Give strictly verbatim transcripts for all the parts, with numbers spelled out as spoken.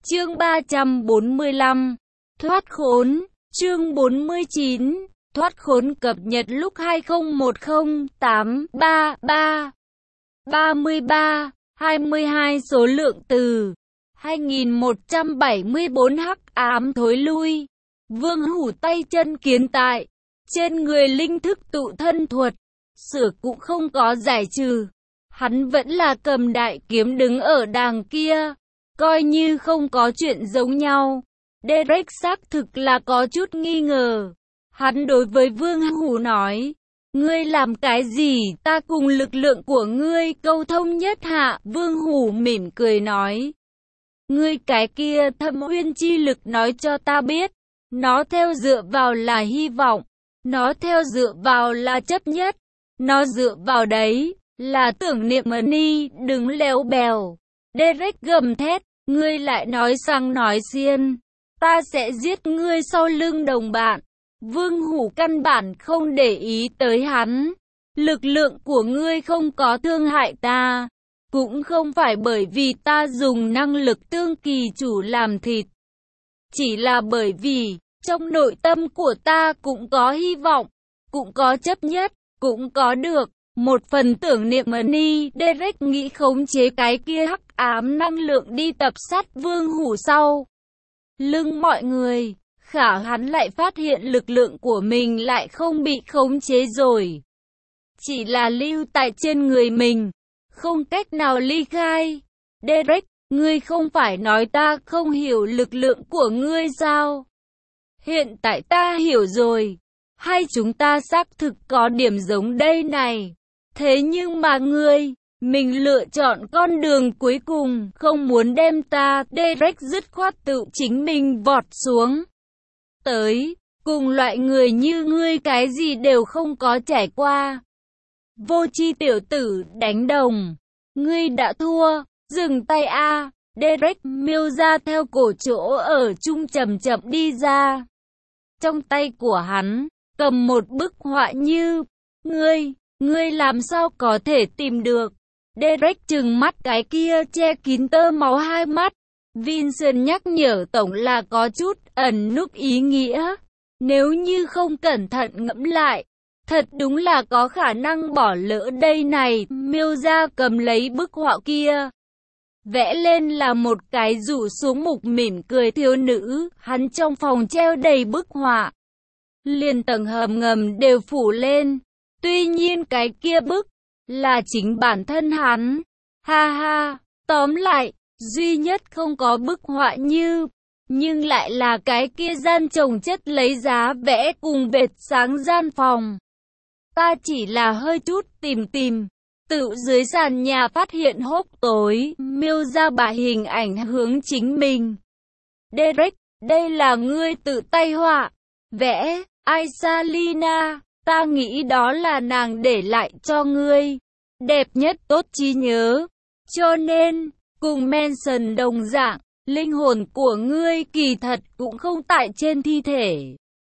Chương ba trăm bốn mươi lăm. Thoát khốn. Chương bốn mươi chín. Thoát khốn cập nhật lúc hai không một không tám ba ba ba mươi ba hai mươi hai số lượng từ hai nghìn một trăm bảy mươi bốn hắc ám thối lui. Vương Hủ tay chân kiến tại trên người linh thức tụ thân thuật, sửa cũng không có giải trừ. Hắn vẫn là cầm đại kiếm đứng ở đàng kia, coi như không có chuyện giống nhau. Derek xác thực là có chút nghi ngờ. Hắn đối với Vương Hủ nói, ngươi làm cái gì, ta cùng lực lượng của ngươi câu thông nhất hạ. Vương Hủ mỉm cười nói, ngươi cái kia thâm uyên chi lực nói cho ta biết, nó theo dựa vào là hy vọng, nó theo dựa vào là chấp nhất, nó dựa vào đấy là tưởng niệm Mani, đừng lèo bèo. Derek gầm thét, ngươi lại nói sang nói xiên, ta sẽ giết ngươi sau lưng đồng bạn. Vương Hủ căn bản không để ý tới hắn. Lực lượng của ngươi không có thương hại ta, cũng không phải bởi vì ta dùng năng lực tương kỳ chủ làm thịt, chỉ là bởi vì trong nội tâm của ta cũng có hy vọng, cũng có chấp nhất, cũng có được một phần tưởng niệm Mani. Derek nghĩ khống chế cái kia hắc ám năng lượng đi tập sát Vương Hủ sau lưng mọi người. Khả hắn lại phát hiện lực lượng của mình lại không bị khống chế rồi, chỉ là lưu tại trên người mình, không cách nào ly khai. Derek, ngươi không phải nói ta không hiểu lực lượng của ngươi sao? Hiện tại ta hiểu rồi, hay chúng ta xác thực có điểm giống đây này. Thế nhưng mà ngươi, mình lựa chọn con đường cuối cùng, không muốn đem ta. Derek dứt khoát tự chính mình vọt xuống tới, cùng loại người như ngươi cái gì đều không có trải qua. Vô tri tiểu tử, đánh đồng, ngươi đã thua, dừng tay a. Derek miêu ra theo cổ chỗ ở chung chậm chậm đi ra. Trong tay của hắn cầm một bức họa như, ngươi, ngươi làm sao có thể tìm được? Derek trừng mắt cái kia che kín tơ máu hai mắt. Vincent nhắc nhở tổng là có chút ẩn núp ý nghĩa. Nếu như không cẩn thận ngẫm lại, thật đúng là có khả năng bỏ lỡ đây này. Miêu ra cầm lấy bức họa kia, vẽ lên là một cái rủ xuống mục mỉm cười thiếu nữ. Hắn trong phòng treo đầy bức họa, liền tầng hầm ngầm đều phủ lên. Tuy nhiên cái kia bức là chính bản thân hắn. Ha ha, tóm lại, duy nhất không có bức họa như, nhưng lại là cái kia gian chồng chất lấy giá vẽ cùng vệt sáng gian phòng. Ta chỉ là hơi chút tìm tìm, tự dưới sàn nhà phát hiện hốc tối, miêu ra bà hình ảnh hướng chính mình. Derek, đây là ngươi tự tay họa, vẽ. Aisalina, ta nghĩ đó là nàng để lại cho ngươi. Đẹp nhất, tốt trí nhớ. Cho nên, cùng Manson đồng dạng, linh hồn của ngươi kỳ thật cũng không tại trên thi thể,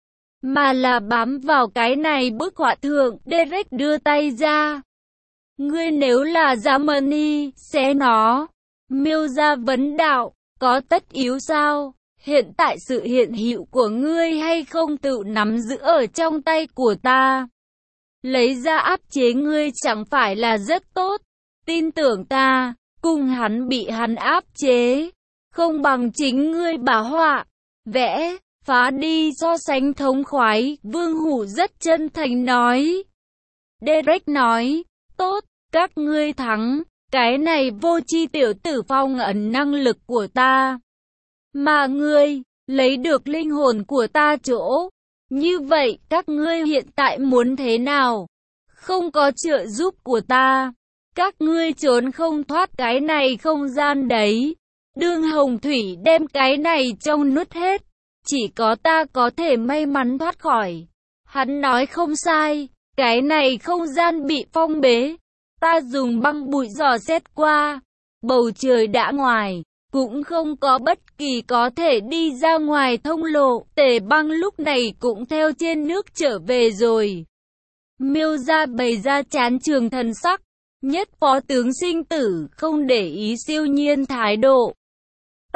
mà là bám vào cái này bức họa thượng. Derek đưa tay ra. Ngươi nếu là Germany, xé nó. Miêu ra vấn đạo, có tất yếu sao? Hiện tại sự hiện hữu của ngươi hay không tự nắm giữ ở trong tay của ta, lấy ra áp chế ngươi chẳng phải là rất tốt? Tin tưởng ta, cùng hắn bị hắn áp chế, không bằng chính ngươi bả họa, vẽ, phá đi so sánh thống khoái. Vương Hủ rất chân thành nói. Derek nói, tốt, các ngươi thắng, cái này vô tri tiểu tử phong ấn năng lực của ta, mà ngươi lấy được linh hồn của ta chỗ. Như vậy các ngươi hiện tại muốn thế nào? Không có trợ giúp của ta, các ngươi trốn không thoát cái này không gian đấy. Đường Hồng Thủy đem cái này trong nuốt hết, chỉ có ta có thể may mắn thoát khỏi. Hắn nói không sai, cái này không gian bị phong bế. Ta dùng băng bụi dò xét qua, bầu trời đã ngoài, cũng không có bất kỳ có thể đi ra ngoài thông lộ. Tề Băng lúc này cũng theo trên nước trở về rồi. Miêu ra bày ra chán trường thần sắc, nhất phó tướng sinh tử không để ý siêu nhiên thái độ.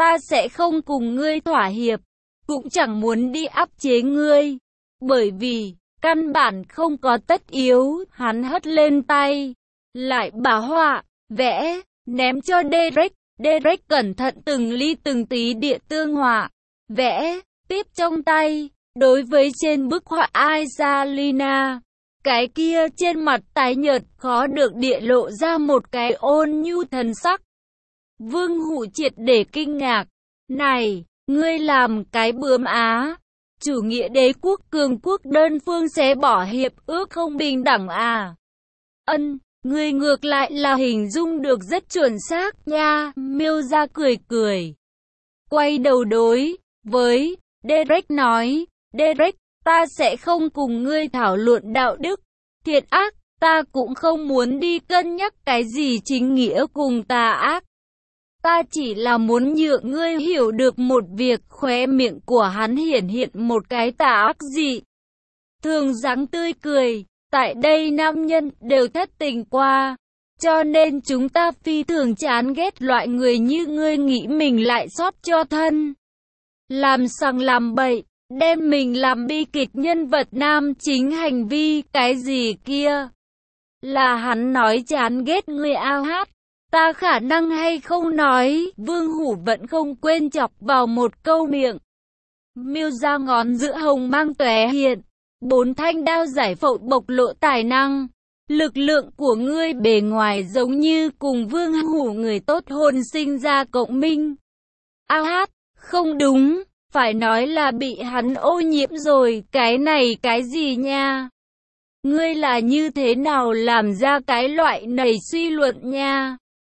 ta sẽ không cùng ngươi thỏa hiệp, cũng chẳng muốn đi áp chế ngươi, bởi vì, căn bản không có tất yếu. Hắn hất lên tay, lại bả họa, vẽ, ném cho Derek. Derek cẩn thận từng ly từng tí địa tương họa, vẽ, tiếp trong tay, đối với trên bức họa Aisalina, cái kia trên mặt tái nhợt khó được địa lộ ra một cái ôn nhu thần sắc. Vương Hủ triệt để kinh ngạc, này, ngươi làm cái bướm á, chủ nghĩa đế quốc cường quốc đơn phương sẽ bỏ hiệp ước không bình đẳng à? Ân, ngươi ngược lại là hình dung được rất chuẩn xác nha. Miêu ra cười cười, quay đầu đối với Derek nói, Derek, ta sẽ không cùng ngươi thảo luận đạo đức, thiện ác, ta cũng không muốn đi cân nhắc cái gì chính nghĩa cùng tà ác. Ta chỉ là muốn nhượng ngươi hiểu được một việc. Khóe miệng của hắn hiển hiện một cái tà ác dị thường dáng tươi cười. Tại đây nam nhân đều thất tình qua, cho nên chúng ta phi thường chán ghét loại người như ngươi nghĩ mình lại xót cho thân, làm sằng làm bậy, đem mình làm bi kịch nhân vật nam chính hành vi. Cái gì kia? Là hắn nói chán ghét ngươi ao hát. Ta khả năng hay không nói. Vương Hủ vẫn không quên chọc vào một câu miệng. Miêu ra ngón giữa hồng mang tóe hiện, bốn thanh đao giải phẫu bộc lộ tài năng. Lực lượng của ngươi bề ngoài giống như cùng Vương Hủ người tốt hồn sinh ra cộng minh. Ao hát, không đúng, phải nói là bị hắn ô nhiễm rồi. Cái này cái gì nha? Ngươi là như thế nào làm ra cái loại này suy luận nha?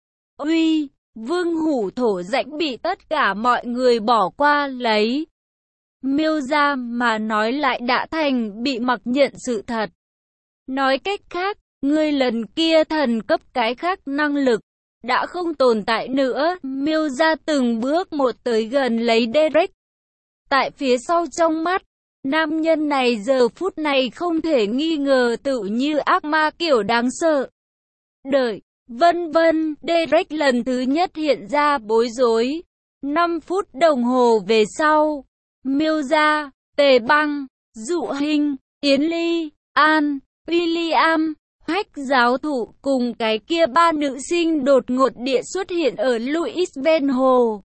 Uy, Vương Hủ thổ rãnh bị tất cả mọi người bỏ qua lấy. Miêu ra mà nói lại đã thành bị mặc nhận sự thật. Nói cách khác, ngươi lần kia thần cấp cái khác năng lực đã không tồn tại nữa. Miêu ra từng bước một tới gần lấy Derek. Tại phía sau trong mắt, nam nhân này giờ phút này không thể nghi ngờ tự như ác ma kiểu đáng sợ. Đợi, vân vân, Derek lần thứ nhất hiện ra bối rối. năm phút đồng hồ về sau, Miêu gia, Tề Băng, Dụ Hinh, Yến Ly, An, William, Hách giáo thụ cùng cái kia ba nữ sinh đột ngột địa xuất hiện ở Louis bên hồ.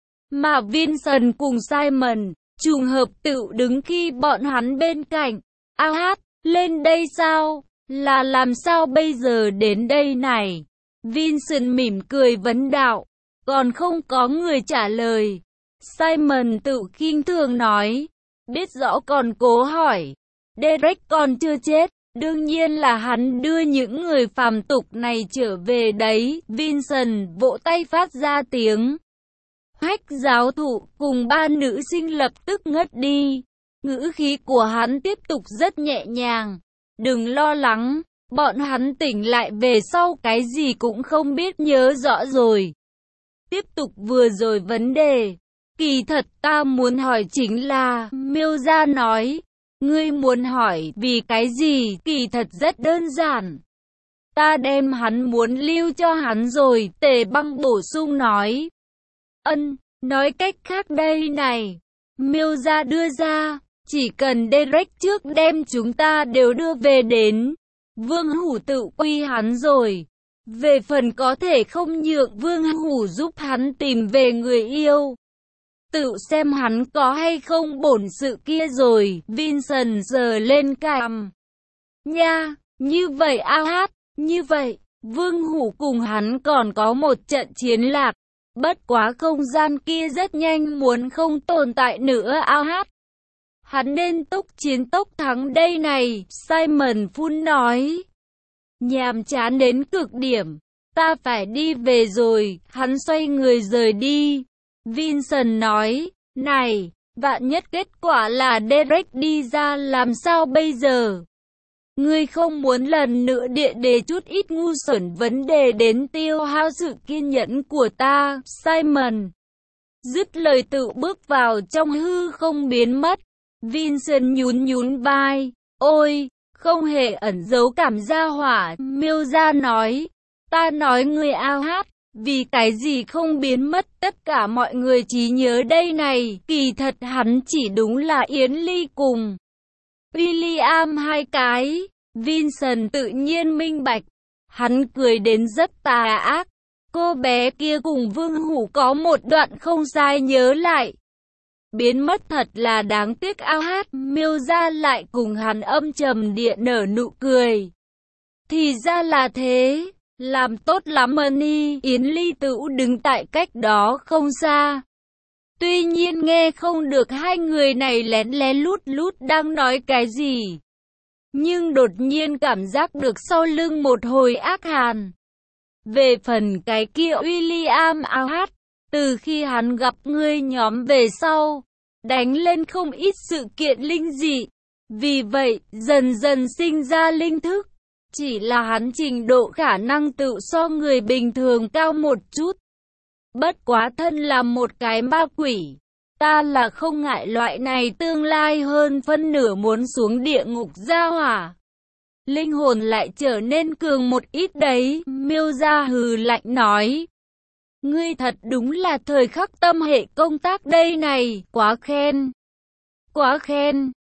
Mà Vincent cùng Simon trùng hợp tự đứng khi bọn hắn bên cạnh. A hát, lên đây sao? Là làm sao bây giờ đến đây này? Vincent mỉm cười vấn đạo. Còn không có người trả lời. Simon tự khinh thường nói. Biết rõ còn cố hỏi. Derek còn chưa chết. Đương nhiên là hắn đưa những người phàm tục này trở về đấy. Vincent vỗ tay phát ra tiếng. Hách giáo thụ cùng ba nữ sinh lập tức ngất đi. Ngữ khí của hắn tiếp tục rất nhẹ nhàng. Đừng lo lắng, bọn hắn tỉnh lại về sau cái gì cũng không biết nhớ rõ rồi. Tiếp tục vừa rồi vấn đề. Kỳ thật ta muốn hỏi chính là, Miêu gia nói, ngươi muốn hỏi vì cái gì? Kỳ thật rất đơn giản. Ta đem hắn muốn lưu cho hắn rồi, Tề Băng bổ sung nói. Ân, nói cách khác đây này. Miêu gia đưa ra, chỉ cần Derek trước đem chúng ta đều đưa về đến. Vương Hủ tự quy hắn rồi. Về phần có thể không nhượng Vương Hủ giúp hắn tìm về người yêu. Tự xem hắn có hay không bổn sự kia rồi. Vincent giơ lên cằm. Nha, như vậy a hát, như vậy, Vương Hủ cùng hắn còn có một trận chiến lạc. Bất quá không gian kia rất nhanh muốn không tồn tại nữa a hát. Hắn nên tốc chiến tốc thắng đây này, Simon phun nói. Nhàm chán đến cực điểm, ta phải đi về rồi, hắn xoay người rời đi. Vincent nói, này, vạn nhất kết quả là Derek đi ra làm sao bây giờ? Ngươi không muốn lần nữa địa đề chút ít ngu xuẩn vấn đề đến tiêu hao sự kiên nhẫn của ta, Simon. Dứt lời tự bước vào trong hư không biến mất. Vincent nhún nhún vai, ôi, không hề ẩn giấu cảm gia hỏa. Miêu gia nói, ta nói ngươi ao hát, Vì cái gì không biến mất tất cả mọi người trí nhớ đây này, kỳ thật hắn chỉ đúng là Yến Ly cùng William hai cái. Vincent tự nhiên minh bạch, hắn cười đến rất tà ác. Cô bé kia cùng Vương Hủ có một đoạn không sai nhớ lại. Biến mất thật là đáng tiếc. Ao hát miêu ra lại cùng hắn âm trầm địa nở nụ cười. Thì ra là thế, làm tốt lắm Money. Yến Ly Tửu đứng tại cách đó không xa. Tuy nhiên nghe không được hai người này lén lén lút lút đang nói cái gì. Nhưng đột nhiên cảm giác được sau lưng một hồi ác hàn. Về phần cái kia William ao hát, từ khi hắn gặp ngươi nhóm về sau, đánh lên không ít sự kiện linh dị. Vì vậy, dần dần sinh ra linh thức. Chỉ là hắn trình độ khả năng tự so người bình thường cao một chút. Bất quá thân là một cái ma quỷ. Ta là không ngại loại này tương lai hơn phân nửa muốn xuống địa ngục ra hỏa. Linh hồn lại trở nên cường một ít đấy. Miêu gia hừ lạnh nói. Ngươi thật đúng là thời khắc tâm hệ công tác đây này, quá khen. Quá khen.